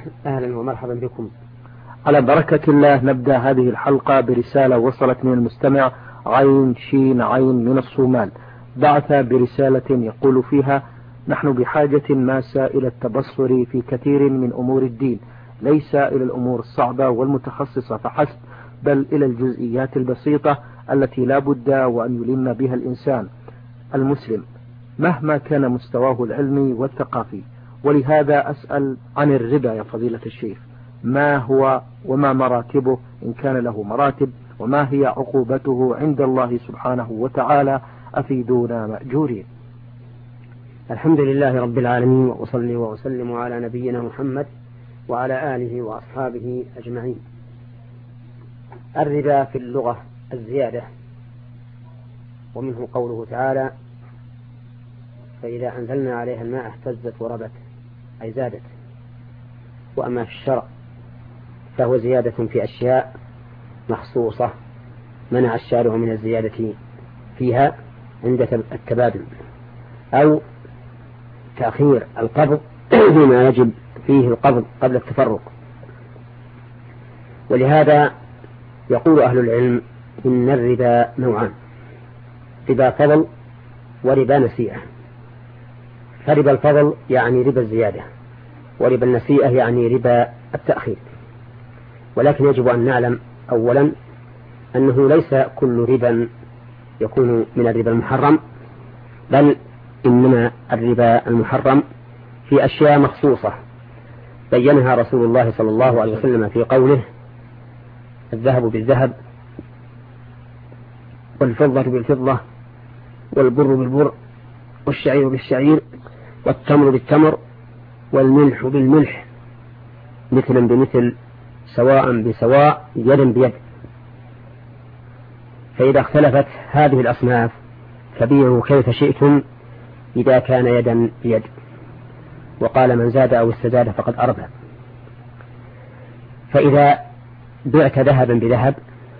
أهلا ومرحبا بكم. على بركة الله نبدأ هذه الحلقة برسالة وصلت من المستمع عين شين عين من الصومال، بعث برسالة يقول فيها: نحن بحاجة ماسة إلى التبصر في كثير من أمور الدين، ليس إلى الأمور الصعبة والمتخصصة فحسب، بل إلى الجزئيات البسيطة التي لا بد وأن يلم بها الإنسان المسلم مهما كان مستواه العلمي والثقافي. ولهذا أسأل عن الربا يا فضيلة الشيخ، ما هو وما مراتبه إن كان له مراتب، وما هي عقوبته عند الله سبحانه وتعالى؟ أفيدونا مأجورين. الحمد لله رب العالمين، وأصلي وأسلم على نبينا محمد وعلى آله وأصحابه أجمعين. الربا في اللغة الزيادة، ومنه قوله تعالى: فإذا أنزلنا عليها الماء اهتزت وربت، أي زادت. وأما في الشرع فهو زيادة في أشياء مخصوصة منع الشارع من الزيادة فيها عند التبادل، أو تأخير القبض فيما يجب فيه القبض قبل التفرق. ولهذا يقول أهل العلم إن الربا نوعان: ربا فضل وربا نسيئة. فربا الفضل يعني ربا الزيادة، وربا النسيئة يعني ربا التأخير. ولكن يجب أن نعلم أولا أنه ليس كل ربا يكون من الربا المحرم، بل إنما الربا المحرم في أشياء مخصوصة بينها رسول الله صلى الله عليه وسلم في قوله: الذهب بالذهب، والفضة بالفضة، والبر بالبر، والشعير بالشعير، والتمر بالتمر، والملح بالملح، مثلا بمثل، سواء بسواء، يدا بيد. فإذا اختلفت هذه الأصناف فبيعوا كيف شئتم إذا كان يدا بيد. وقال: من زاد أو استزاد فقد أربى. فإذا بعت ذهبا بذهب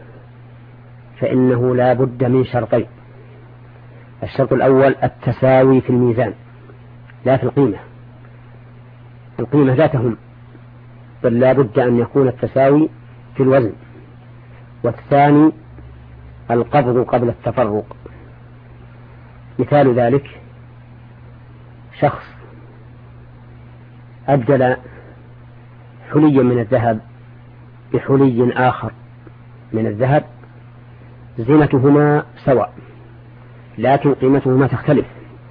فإنه لا بد من شرطين: الشرط الأول التساوي في الميزان لا في القيمة، القيمة لا تهم، بل لا بد أن يكون التساوي في الوزن. والثاني القبض قبل التفرق. مثال ذلك: شخص أبدل حليا من الذهب بحلي آخر من الذهب، زينتهما سواء لكن قيمتهما تختلف،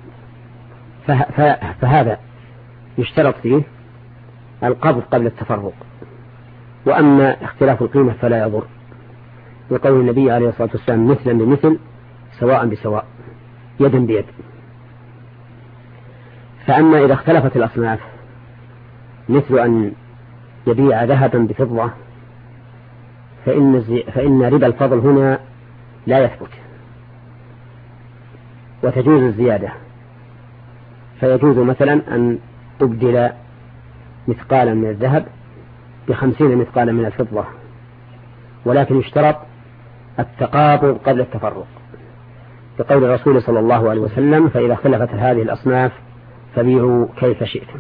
فهذا يشترط فيه القبض قبل التفرق. وأما اختلاف القيمة فلا يضر، لقول النبي عليه الصلاة والسلام: مثلا بمثل، سواء بسواء، يدا بيد. فأما إذا اختلفت الأصناف، مثل أن يبيع ذهبا بفضة، فإن ربا الفضل هنا لا يثبت، وتجوز الزيادة. فيجوز مثلا أن أبدل مثقالا من الذهب ب50 مثقالا من الفضة، ولكن يشترط التقابض قبل التفرق، بقول الرسول صلى الله عليه وسلم: فإذا اختلفت هذه الأصناف فبيعوا كيف شئتم.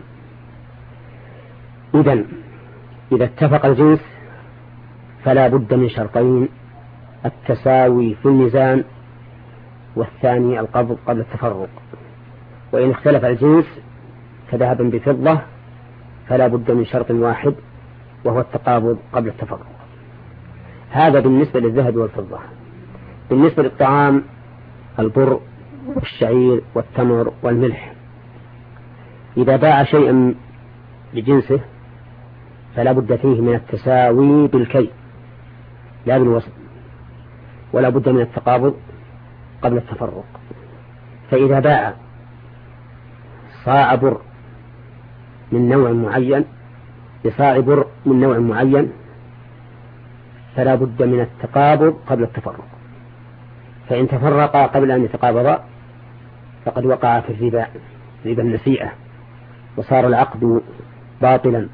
إذا اتفق الجنس فلا بد من شرطين: التساوي في الميزان، والثاني القبض قبل التفرق. وإن اختلف الجنس كذهب بفضة فلا بد من شرط واحد، وهو التقابض قبل التفرق. هذا بالنسبة للذهب والفضة. بالنسبة للطعام: البر والشعير والتمر والملح، إذا باع شيئا بجنسه فلا بد فيه من التساوي بالكي لا بالوزن، ولا بد من التقابض قبل التفرق. فإذا باع صاع بر من نوع معين بصاع بر من نوع معين فلا بد من التقابض قبل التفرق. فإن تفرقا قبل أن يتقابضا فقد وقع في الربا، ربا النسيئة، وصار العقد باطلا.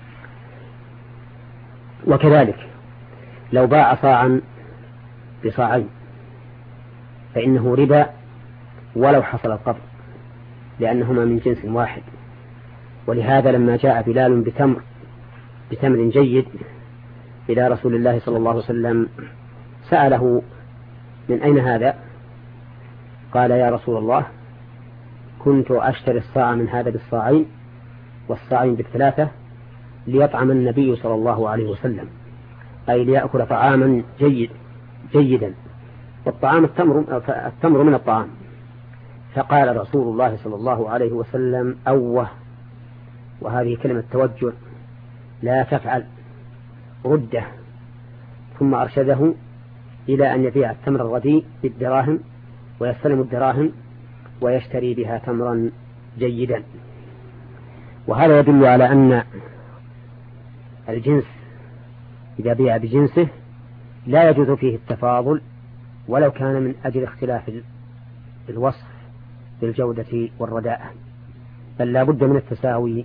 وكذلك لو باع صاعا بصاعين فإنه ربا ولو حصل القبض، لأنهما من جنس واحد. ولهذا لما جاء بلال بتمر بتمر جيد إلى رسول الله صلى الله عليه وسلم سأله من أين هذا؟ قال يا رسول الله كنت أشتري الصاع من هذا بالصاعين والصاعين بالثلاثة ليطعم النبي صلى الله عليه وسلم، أي ليأكل طعاما جيدا، والطعام التمر من الطعام. فقال رسول الله صلى الله عليه وسلم أوه، وهذه كلمة توجه، لا تفعل، رده. ثم أرشده إلى أن يبيع التمر الرديء بالدراهم ويستلم الدراهم ويشتري بها تمرا جيدا. وهذا يدل على أن الجنس إذا بيع بجنسه لا يجوز فيه التفاضل ولو كان من أجل اختلاف الوصف بالجودة والرداءة، بل لا بد من التساوي.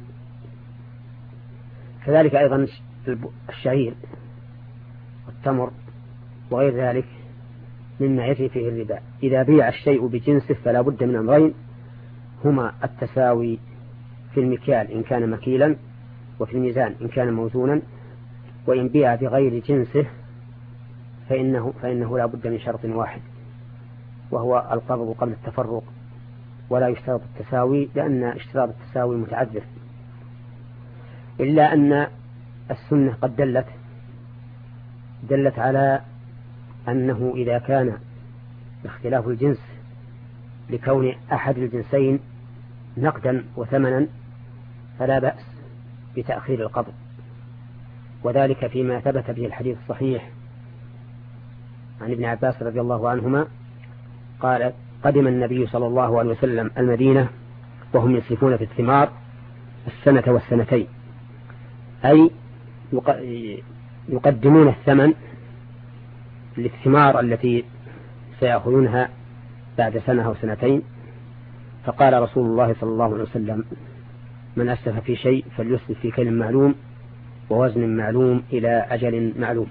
كذلك أيضا الشعير والتمر وغير ذلك مما يجري فيه الربا، إذا بيع الشيء بجنسه فلا بد من أمرين، هما التساوي في المكيال إن كان مكيلا، وفي الميزان إن كان موزونا. وإن بيع بغير جنسه فإنه لا بد من شرط واحد، وهو القبض قبل التفرق، ولا يشترط التساوي، لأن اشتراط التساوي متعذر. إلا أن السنة قد دلت على أنه إذا كان اختلاف الجنس لكون أحد الجنسين نقدا وثمنا فلا بأس بتأخير القبض، وذلك فيما ثبت به الحديث الصحيح عن ابن عباس رضي الله عنهما قال قدم النبي صلى الله عليه وسلم المدينة وهم يصرفون في الثمار السنة والسنتين، أي يقدمون الثمن للثمار التي سيأخذونها بعد سنة أو سنتين. فقال رسول الله صلى الله عليه وسلم من أسلف في شيء فليسلف في كيل معلوم ووزن معلوم إلى أجل معلوم.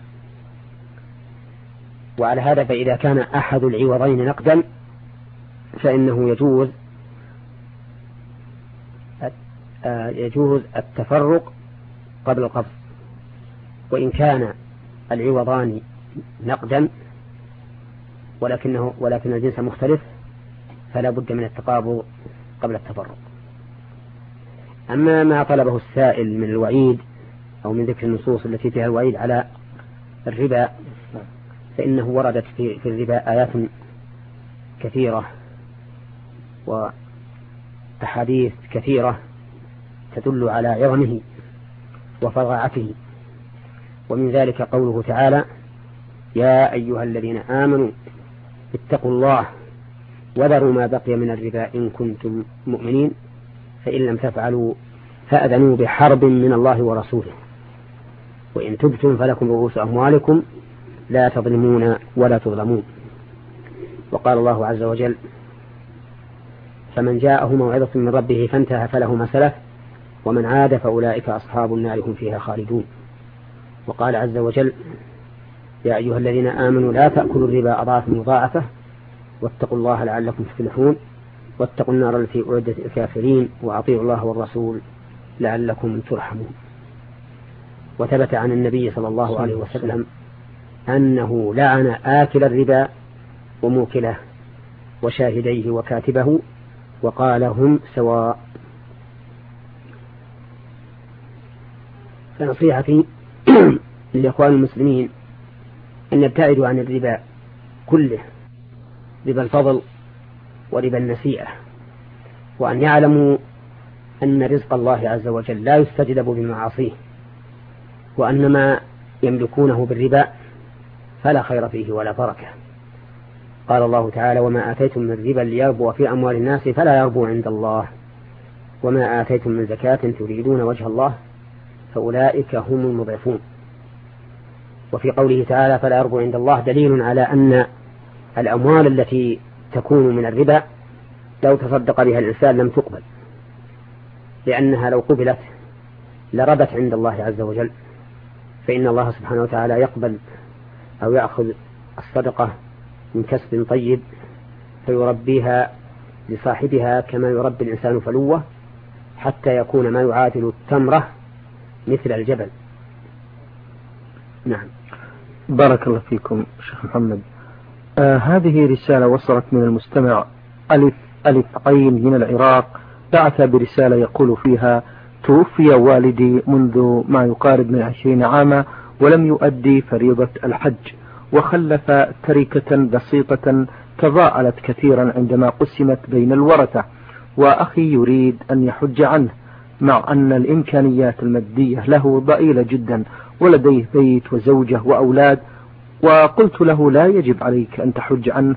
وعلى هذا فإذا كان أحد العوضين نقدا فإنه يجوز التفرق قبل القبض، وإن كان العوضان نقدا ولكن الجنس مختلف فلا بد من التقابض قبل التفرق. أما ما طلبه السائل من الوعيد أو من ذكر النصوص التي فيها الوعيد على الربا، فإنه وردت في الربا آيات كثيرة وأحاديث كثيرة تدل على عظمه وفظاعته. ومن ذلك قوله تعالى يا أيها الذين آمنوا اتقوا الله وذروا ما بقي من الربا إن كنتم مؤمنين فإن لم تفعلوا فأذنوا بحرب من الله ورسوله وإن تبتم فلكم رؤوس أموالكم لا تظلمون ولا تظلمون. وقال الله عز وجل فمن جاءه موعظة من ربه فانتهى فله ما سلف ومن عاد فأولئك أصحاب النار هم فيها خالدون. وقال عز وجل يا أيها الذين آمنوا لا تأكلوا الربا أضعافا مضاعفة واتقوا الله لعلكم تفلحون واتقوا النار التي أعدت الكافرين وأطيعوا الله والرسول لعلكم ترحمون. وثبت عن النبي صلى الله عليه وسلم أنه لعن آكل الربا وموكله وشاهديه وكاتبه وقال هم سواء. فنصيحتي للإخوان المسلمين أن يبتعدوا عن الربا كله، ربا الفضل وربا النسيئة، وأن يعلموا أن رزق الله عز وجل لا يستجلب بمعاصيه، وأن ما يملكونه بالربا فلا خير فيه ولا بركة. قال الله تعالى وما آتيتم من ربا ليربو في أموال الناس فلا يربو عند الله وما آتيتم من زكاة تريدون وجه الله فأولئك هم المضعفون. وفي قوله تعالى فلا يربو عند الله دليل على أن الأموال التي تكون من الربا لو تصدق بها الإنسان لم تقبل، لأنها لو قبلت لربت عند الله عز وجل، فإن الله سبحانه وتعالى يقبل أو يأخذ الصدقة من كسب طيب فيربيها لصاحبها كما يربي الإنسان فلوة حتى يكون ما يعادل التمرة مثل الجبل نعم. بارك الله فيكم شيخ محمد. هذه رسالة وصلت من المستمع ألف عين من العراق، بعث برسالة يقول فيها: توفي والدي منذ ما يقارب من 20 عاما ولم يؤدي فريضة الحج، وخلف تركة بسيطة تضاءلت كثيرا عندما قسمت بين الورثة، وأخي يريد أن يحج عنه، مع أن الإمكانيات المادية له ضئيلة جدا، ولديه بيت وزوجة وأولاد، وقلت له لا يجب عليك أن تحج عنه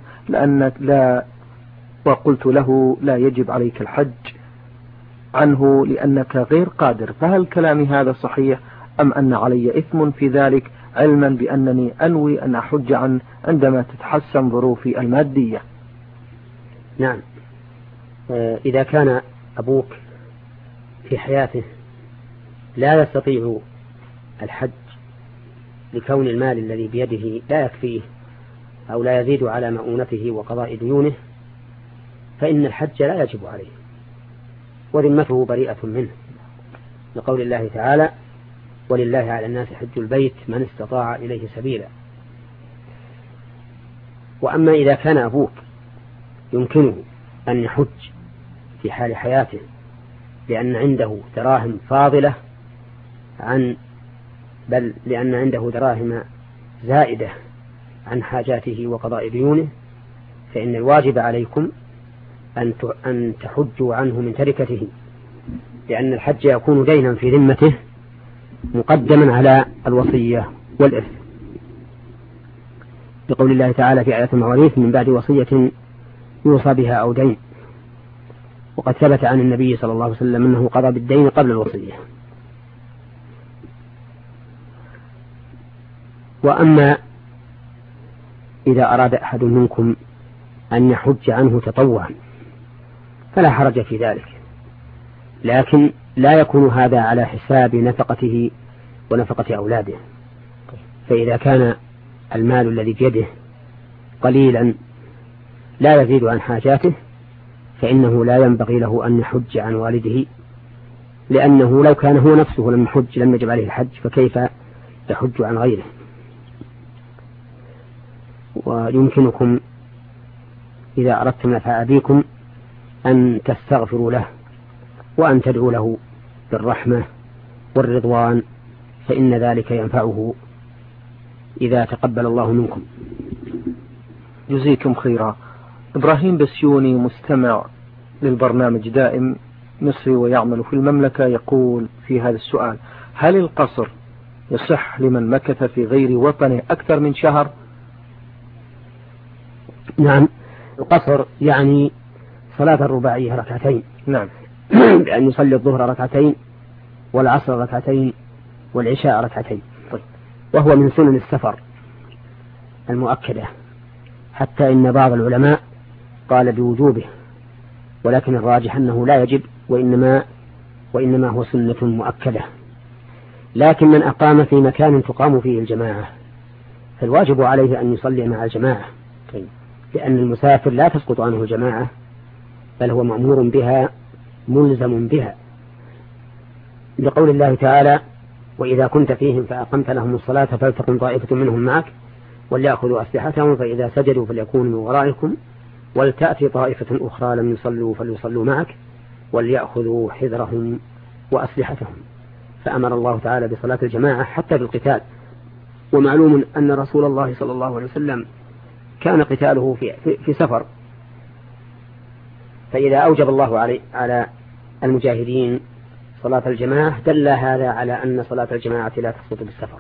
لا يجب عليك الحج عنه لأنك غير قادر، فهل كلامي هذا صحيح أم أن علي إثم في ذلك، علما بأنني أنوي أن أحج عنه عندما تتحسن ظروفي المادية؟ نعم. إذا كان أبوك في حياته لا يستطيع الحج لكون المال الذي بيده لا يكفيه أو لا يزيد على مؤونته وقضاء ديونه، فإن الحج لا يجب عليه وذمته بريئة منه، لقول الله تعالى: ولله على الناس حج البيت من استطاع إليه سبيلا. وأما إذا كان أبوك يمكنه أن يحج في حال حياته لأن عنده دراهم فاضلة لأن عنده دراهم زائدة عن حاجاته وقضاء ديونه، فإن الواجب عليكم أن تحجوا عنه من تركته، لأن الحج يكون دينا في ذمته مقدما على الوصية والإرث، بقول الله تعالى في آية المواريث: من بعد وصية يوصى بها أو دين. وقد ثبت عن النبي صلى الله عليه وسلم أنه قضى بالدين قبل الوصية. وأما إذا أراد أحد منكم أن يحج عنه تطوعا فلا حرج في ذلك، لكن لا يكون هذا على حساب نفقته ونفقة أولاده. فإذا كان المال الذي بيده قليلا لا يزيد عن حاجاته فإنه لا ينبغي له أن يحج عن والده، لأنه لو كان هو نفسه لم يحج لم يجب عليه الحج، فكيف يحج عن غيره؟ ويمكنكم إذا أردتم نفع أبيكم أن تستغفروا له وأن تدعوا له بالرحمة والرضوان، فإن ذلك ينفعه إذا تقبل الله منكم. جزيكم خيرا. إبراهيم بسيوني مستمع للبرنامج دائم مصري ويعمل في المملكة يقول في هذا السؤال: هل القصر يصح لمن مكث في غير وطنه أكثر من شهر؟ نعم، القصر يعني صلاة الرباعية ركعتين. نعم. بأن يصلي الظهر ركعتين والعصر ركعتين والعشاء ركعتين. وهو من سنن السفر المؤكدة، حتى إن بعض العلماء قال بوجوبه، ولكن الراجح أنه لا يجب وإنما هو سنة مؤكدة. لكن من أقام في مكان تقام فيه الجماعة فالواجب عليه أن يصلي مع الجماعة، لأن المسافر لا تسقط عنه الجماعة بل هو مأمور بها ملزم بها، لقول الله تعالى: وإذا كنت فيهم فأقمت لهم الصلاة فلتقم طائفة منهم معك وليأخذوا أسلحتهم فإذا سجدوا فليكونوا من ورائكم ولتأتي طائفة أخرى لم يصلوا فليصلوا معك وليأخذوا حذرهم وأسلحتهم. فأمر الله تعالى بصلاة الجماعة حتى بالقتال. ومعلوم أن رسول الله صلى الله عليه وسلم كان قتاله في سفر، فإذا أوجب الله على المجاهدين صلاة الجماعة دل هذا على أن صلاة الجماعة لا تسقط بالسفر.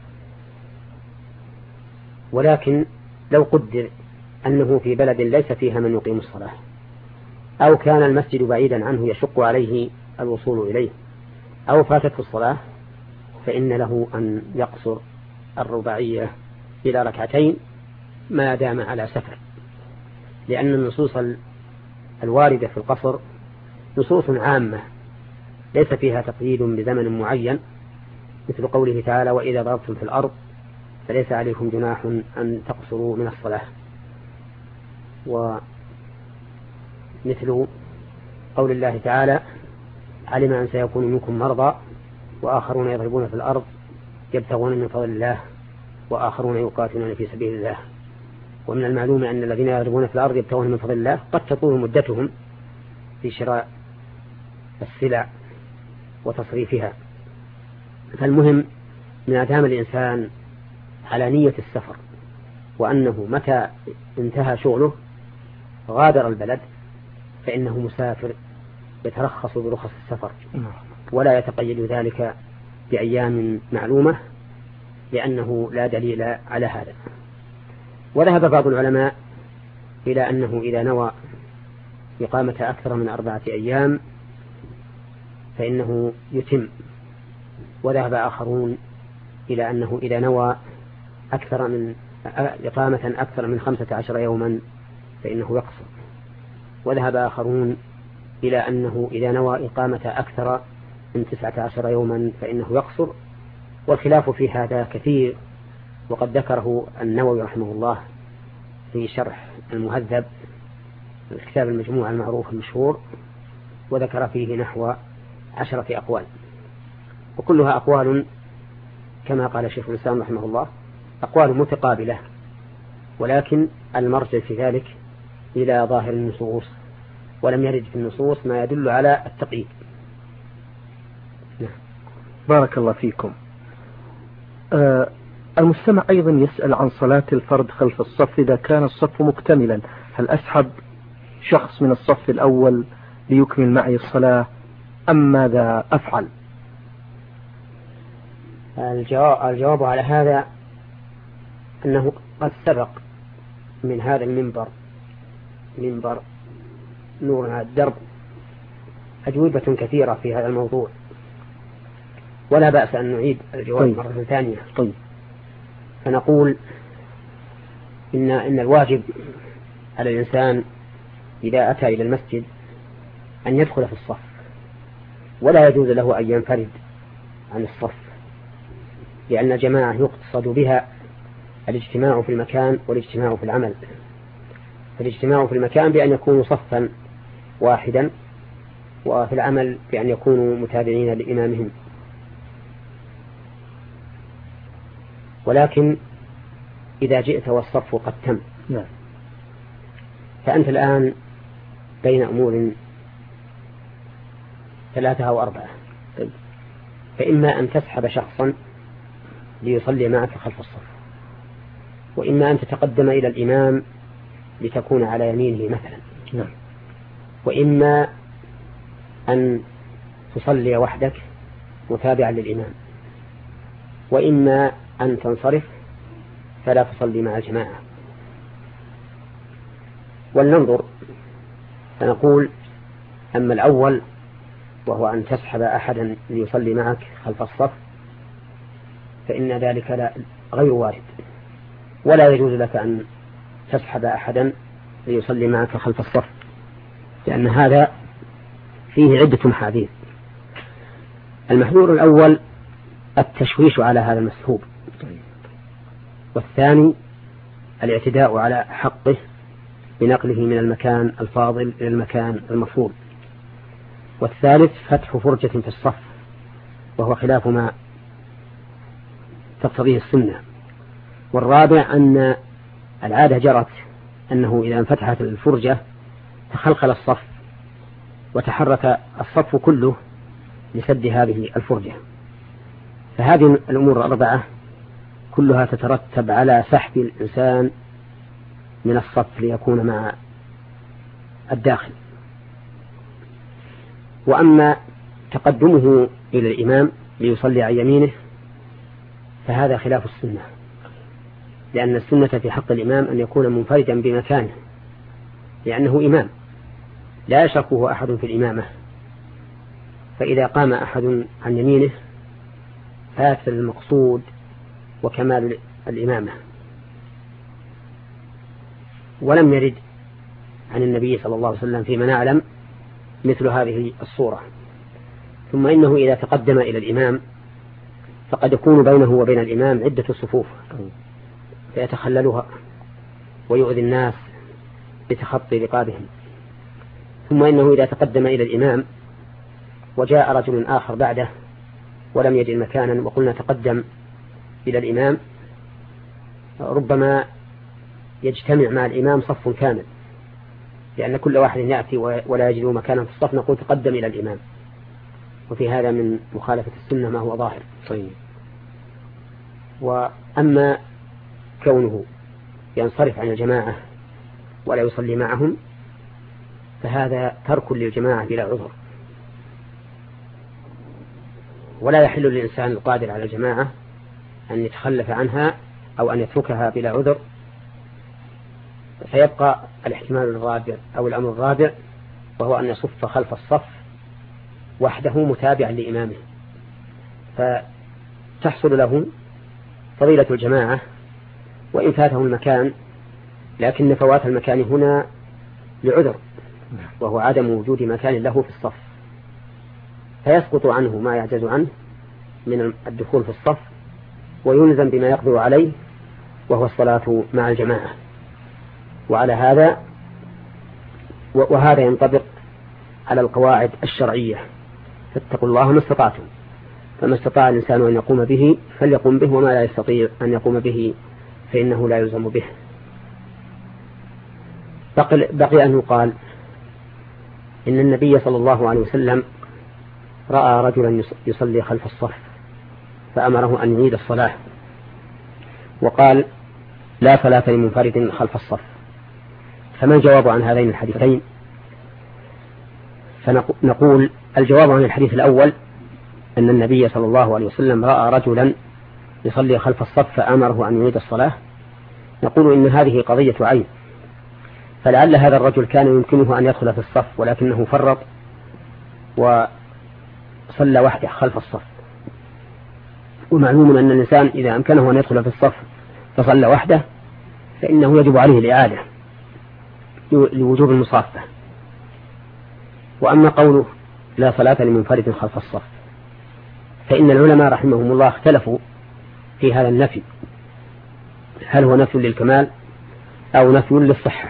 ولكن لو قدر أنه في بلد ليس فيها من يقيم الصلاة أو كان المسجد بعيدا عنه يشق عليه الوصول إليه أو فاتته الصلاة، فإن له أن يقصر الرباعية إلى ركعتين ما دام على سفر، لأن النصوص الواردة في القصر نصوص عامة ليس فيها تقييد بزمن معين، مثل قوله تعالى: وإذا ضربتم في الأرض فليس عليكم جناح أن تقصروا من الصلاة، ومثل قول الله تعالى: علم أن سيكون منكم مرضى وآخرون يضربون في الأرض يبتغون من فضل الله وآخرون يقاتلون في سبيل الله. ومن المعلوم أن الذين يضربون في الأرض يبتغون من فضل الله قد تطول مدتهم في شراء السلع وتصريفها. فالمهم ما دام الإنسان على نية السفر وأنه متى انتهى شغله غادر البلد فإنه مسافر يترخص برخص السفر ولا يتقيد ذلك بأيام معلومة لأنه لا دليل على هذا. وذهب بعض العلماء إلى أنه إذا نوى إقامة أكثر من 4 أيام فإنه يتم. وذهب آخرون إلى أنه إذا نوى إقامة أكثر من 15 يوما فإنه يقصر. وذهب آخرون إلى أنه إذا نوى إقامة أكثر من 19 يوما فإنه يقصر. والخلاف في هذا كثير، وقد ذكره النووي رحمه الله في شرح المهذب الكتاب المجموع المعروف المشهور، وذكر فيه نحو 10 أقوال، وكلها أقوال كما قال شيخ الإسلام رحمه الله أقوال متقابلة، ولكن المرجع في ذلك إلى ظاهر النصوص، ولم يرد في النصوص ما يدل على التقييد. بارك الله فيكم. المستمع أيضا يسأل عن صلاة الفرد خلف الصف إذا كان الصف مكتملا، هل أسحب شخص من الصف الأول ليكمل معي الصلاة أم ماذا أفعل؟ الجواب على هذا أنه قد سبق من هذا المنبر، منبر نور على الدرب، أجوبة كثيرة في هذا الموضوع، ولا بأس أن نعيد الجواب مرة ثانية. فنقول إن الواجب على الإنسان إذا أتى إلى المسجد أن يدخل في الصف، ولا يجوز له أن ينفرد عن الصف، لأن الجماعة يقتصد بها الاجتماع في المكان والاجتماع في العمل. فالاجتماع في المكان بأن يكونوا صفا واحدا، وفي العمل بأن يكونوا متابعين لإمامهم. ولكن إذا جئت والصف قد تم فأنت الآن بين أمور 3 أو 4، فإما أن تسحب شخصا ليصلي معك خلف الصف، وإما أن تتقدم إلى الإمام لتكون على يمينه مثلا، وإما أن تصلي وحدك متابعا للإمام، وإما أن تنصرف فلا تصلي مع الجماعة. ولننظر فنقول أما الأول وهو أن تسحب أحدا ليصلي معك خلف الصف فإن ذلك غير وارد، ولا يجوز لك أن تسحب أحدا ليصلي معك خلف الصف، لأن هذا فيه عدة محاذير. المحذور الأول التشويش على هذا المسحوب، والثاني الاعتداء على حقه بنقله من المكان الفاضل إلى المكان المفروض، والثالث فتح فرجة في الصف وهو خلاف ما تقتضيه السنة، والرابع أن العادة جرت أنه إذا انفتحت الفرجة تخلخل الصف وتحرك الصف كله لسد هذه الفرجة. فهذه الأمور الأربعة كلها تترتب على سحب الإنسان من الصف ليكون مع الداخل. وأما تقدمه إلى الإمام ليصلي عن يمينه فهذا خلاف السنة، لأن السنة في حق الإمام أن يكون منفردا بمكانه، لأنه إمام لا يشركه أحد في الإمامة، فإذا قام أحد عن يمينه فات المقصود وكمال الإمامة. ولم يرد عن النبي صلى الله عليه وسلم فيما نعلم مثل هذه الصورة. ثم إنه إذا تقدم إلى الإمام فقد يكون بينه وبين الإمام عدة صفوف فيتخللها ويؤذي الناس بتخطي رقابهم. ثم إنه إذا تقدم إلى الإمام وجاء رجل آخر بعده ولم يجد مكانا وقلنا تقدم إلى الإمام ربما يجتمع مع الإمام صف كامل، لأن كل واحد يأتي ولا يجد مكانا في الصف نقول تقدم إلى الإمام، وفي هذا من مخالفة السنة ما هو ظاهر. طيب. وأما كونه ينصرف عن الجماعة ولا يصلي معهم فهذا ترك للجماعة بلا عذر، ولا يحل للإنسان القادر على الجماعة أن يتخلف عنها أو أن يتركها بلا عذر، فيبقى الاحتمال الرابع أو الأمر الرابع، وهو أن يصف خلف الصف وحده متابعا لإمامه، فتحصل له فضيلة الجماعة وإن فاته المكان، لكن فوات المكان هنا لعذر، وهو عدم وجود مكان له في الصف، فيسقط عنه ما يعجز عنه من الدخول في الصف، ويلزم بما يقدر عليه وهو الصلاة مع الجماعة. وهذا ينطبق على القواعد الشرعية: فاتقوا الله ما استطعتم، فما استطاع الإنسان أن يقوم به فليقوم به، وما لا يستطيع أن يقوم به فإنه لا يلزم به. بقي أن يقال إن النبي صلى الله عليه وسلم رأى رجلا يصلي خلف الصف فأمره أن يعيد الصلاة، وقال: لا صلاة لمنفرد خلف الصف. فما الجواب عن هذين الحديثين؟ فنقول الجواب عن الحديث الأول أن النبي صلى الله عليه وسلم رأى رجلا يصلي خلف الصف فأمره أن يعيد الصلاة، نقول إن هذه قضية عين، فلعل هذا الرجل كان يمكنه أن يدخل في الصف ولكنه فرط وصلى وحده خلف الصف، ومعلوم أن الإنسان إذا أمكنه أن يدخل في الصف فصلى وحده فإنه يجب عليه الإعادة لوجوب المصافة. وأما قوله لا صلاة لمنفرد خلف الصف فإن العلماء رحمهم الله اختلفوا في هذا النفي، هل هو نفي للكمال أو نفي للصحة؟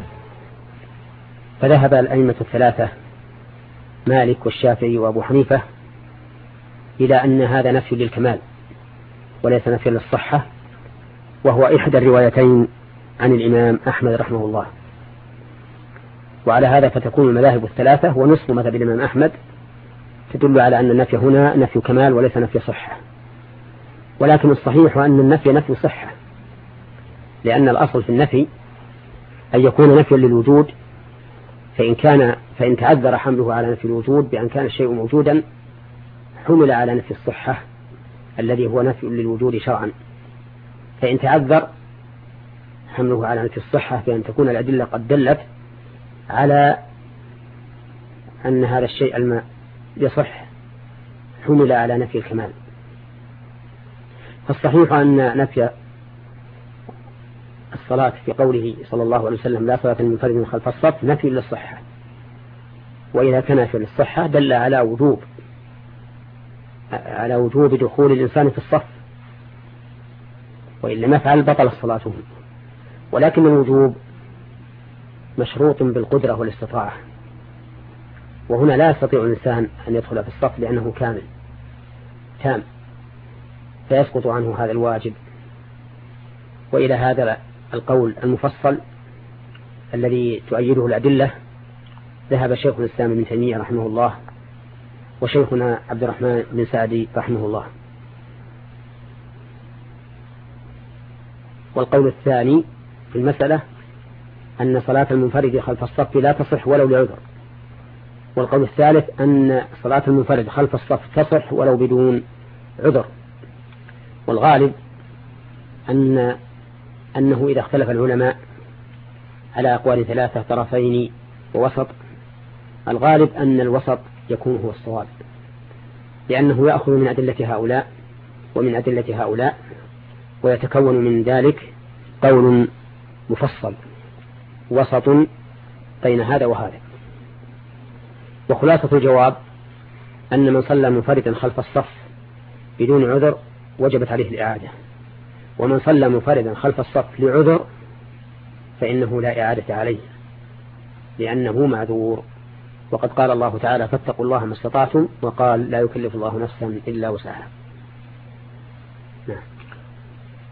فذهب الأئمة الثلاثة مالك والشافعي وأبو حنيفة إلى أن هذا نفي للكمال وليس نفي للصحة، وهو إحدى الروايتين عن الإمام أحمد رحمه الله. وعلى هذا فتكون المذاهب الثلاثة ونصف مذهب الإمام أحمد تدل على أن النفي هنا نفي كمال وليس نفي صحة، ولكن الصحيح أن النفي نفي صحة، لأن الأصل في النفي أن يكون نفيا للوجود، فإن تعذر حمله على نفي الوجود بأن كان الشيء موجودا حمل على نفي الصحة الذي هو نفي للوجود شرعا، فإن تعذر حمله على نفي الصحة بأن تكون الأدلة قد دلت على أن هذا الشيء الماء يصح حمل على نفي الكمال. فالصحيح أن نفي الصلاة في قوله صلى الله عليه وسلم لا صلاة لمنفرد خلف الصف نفي للصحة، وإذا كان نفي للصحة دل على وجوب دخول الإنسان في الصف، وإن لم يفعل بطل صلاته، ولكن الوجوب مشروط بالقدرة والاستطاعة، وهنا لا يستطيع الإنسان أن يدخل في الصف لأنه كامل تام، فيسقط عنه هذا الواجب. وإلى هذا القول المفصل الذي تؤيده الأدلة ذهب شيخ الإسلام ابن تيمية رحمه الله وشيخنا عبد الرحمن بن سعدي رحمه الله. والقول الثاني في المسألة أن صلاة المنفرد خلف الصف لا تصح ولو لعذر، والقول الثالث أن صلاة المنفرد خلف الصف تصح ولو بدون عذر. والغالب أنه إذا اختلف العلماء على أقوال ثلاثة طرفين ووسط، الغالب أن الوسط يكون هو الصواب، لأنه يأخذ من أدلة هؤلاء ومن أدلة هؤلاء، ويتكون من ذلك قول مفصل وسط بين هذا وهذا. وخلاصة الجواب أن من صلى منفردا خلف الصف بدون عذر وجبت عليه الإعادة، ومن صلى منفردا خلف الصف لعذر فإنه لا إعادة عليه لأنه معذور. وقد قال الله تعالى فاتقوا الله ما استطعتم، وقال لا يكلف الله نفسا إلا وسعها.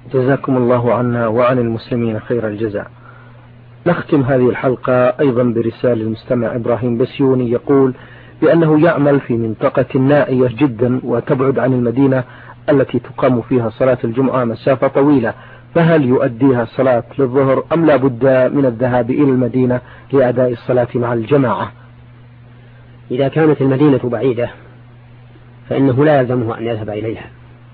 جزاكم الله عنا وعن المسلمين خير الجزاء. نختم هذه الحلقة أيضا برسالة المستمع إبراهيم بسيوني، يقول بأنه يعمل في منطقة نائية جدا وتبعد عن المدينة التي تقام فيها صلاة الجمعة مسافة طويلة، فهل يؤديها الصلاة للظهر أم لا بد من الذهاب إلى المدينة لأداء الصلاة مع الجماعة؟ إذا كانت المدينة بعيدة فإنه لا يلزمه أن يذهب إليها،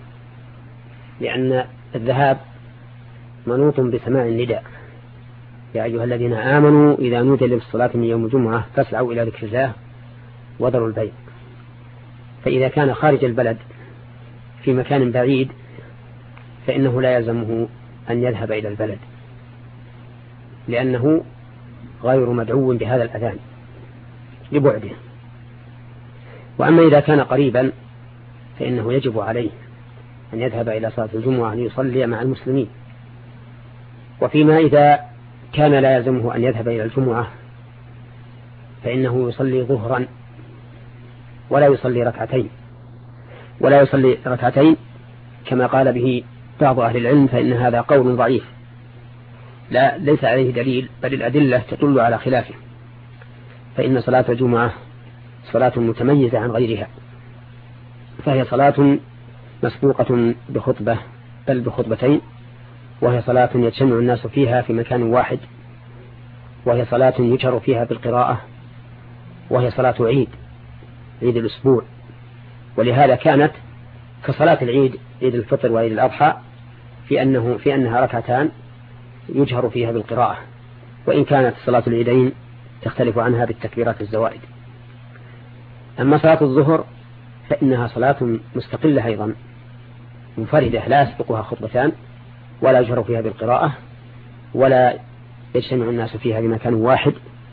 لأن الذهاب منوط بسماع النداء: يا أيها الذين آمنوا إذا نودي للصلاة من يوم الجمعة فاسعوا إلى ذكر الله وذروا البيع. فإذا كان خارج البلد في مكان بعيد فإنه لا يلزمه أن يذهب إلى البلد، لأنه غير مدعو بهذا الأذان لبعده. وأما إذا كان قريبا فإنه يجب عليه أن يذهب إلى صلاة الجمعة ليصلي مع المسلمين. وفيما إذا كان لا يلزمه أن يذهب إلى الجمعة فإنه يصلي ظهرا ولا يصلي ركعتين كما قال به بعض أهل العلم، فإن هذا قول ضعيف ليس عليه دليل، بل الأدلة تدل على خلافه. فإن صلاة الجمعة صلاة متميزة عن غيرها، فهي صلاة مسبوقة بخطبة بل بخطبتين، وهي صلاة يجتمع الناس فيها في مكان واحد، وهي صلاة يجهر فيها بالقراءة، وهي صلاة عيد الأسبوع. ولهذا كانت كصلاة العيد، عيد الفطر وعيد الأضحى، في أنها ركعتان يجهر فيها بالقراءة، وإن كانت صلاة العيدين تختلف عنها بالتكبيرات الزوائد. أما صلاة الظهر فإنها صلاة مستقلة أيضا منفردة، لا يسبقها خطبتان ولا يجهر فيها بالقراءة ولا يجتمع الناس فيها بمكان واحد،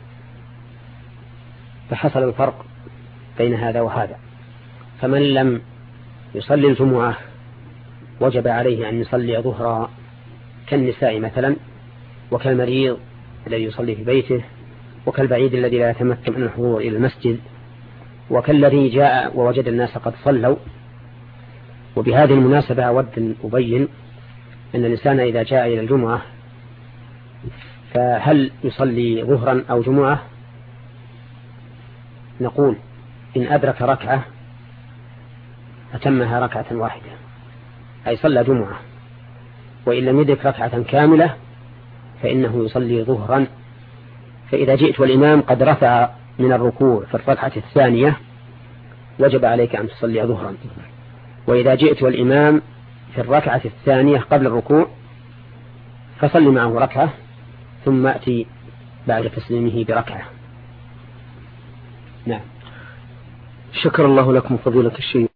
فحصل الفرق بين هذا وهذا. فمن لم يصلي الجمعة وجب عليه أن يصلي ظهرا، كالنساء مثلا، وكالمريض الذي يصلي في بيته، وكالبعيد الذي لا يتمكن من الحضور إلى المسجد، وكالذي جاء ووجد الناس قد صلوا. وبهذه المناسبة أود أن أبين أن الإنسان إذا جاء إلى الجمعة فهل يصلي ظهرا أو جمعة؟ نقول إن أدرك ركعة أتمها ركعة واحدة، أي صلى جمعة. وإن لم يدرك ركعة كاملة فإنه يصلي ظهرا. فإذا جئت والإمام قد رفع من الركوع في الركعة الثانية وجب عليك أن تصلي ظهرا. وإذا جئت والإمام في الركعة الثانية قبل الركوع فصلي معه ركعة ثم أتي بعد تسليمه بركعة. نعم. شكر الله لكم فضيلة الشيخ.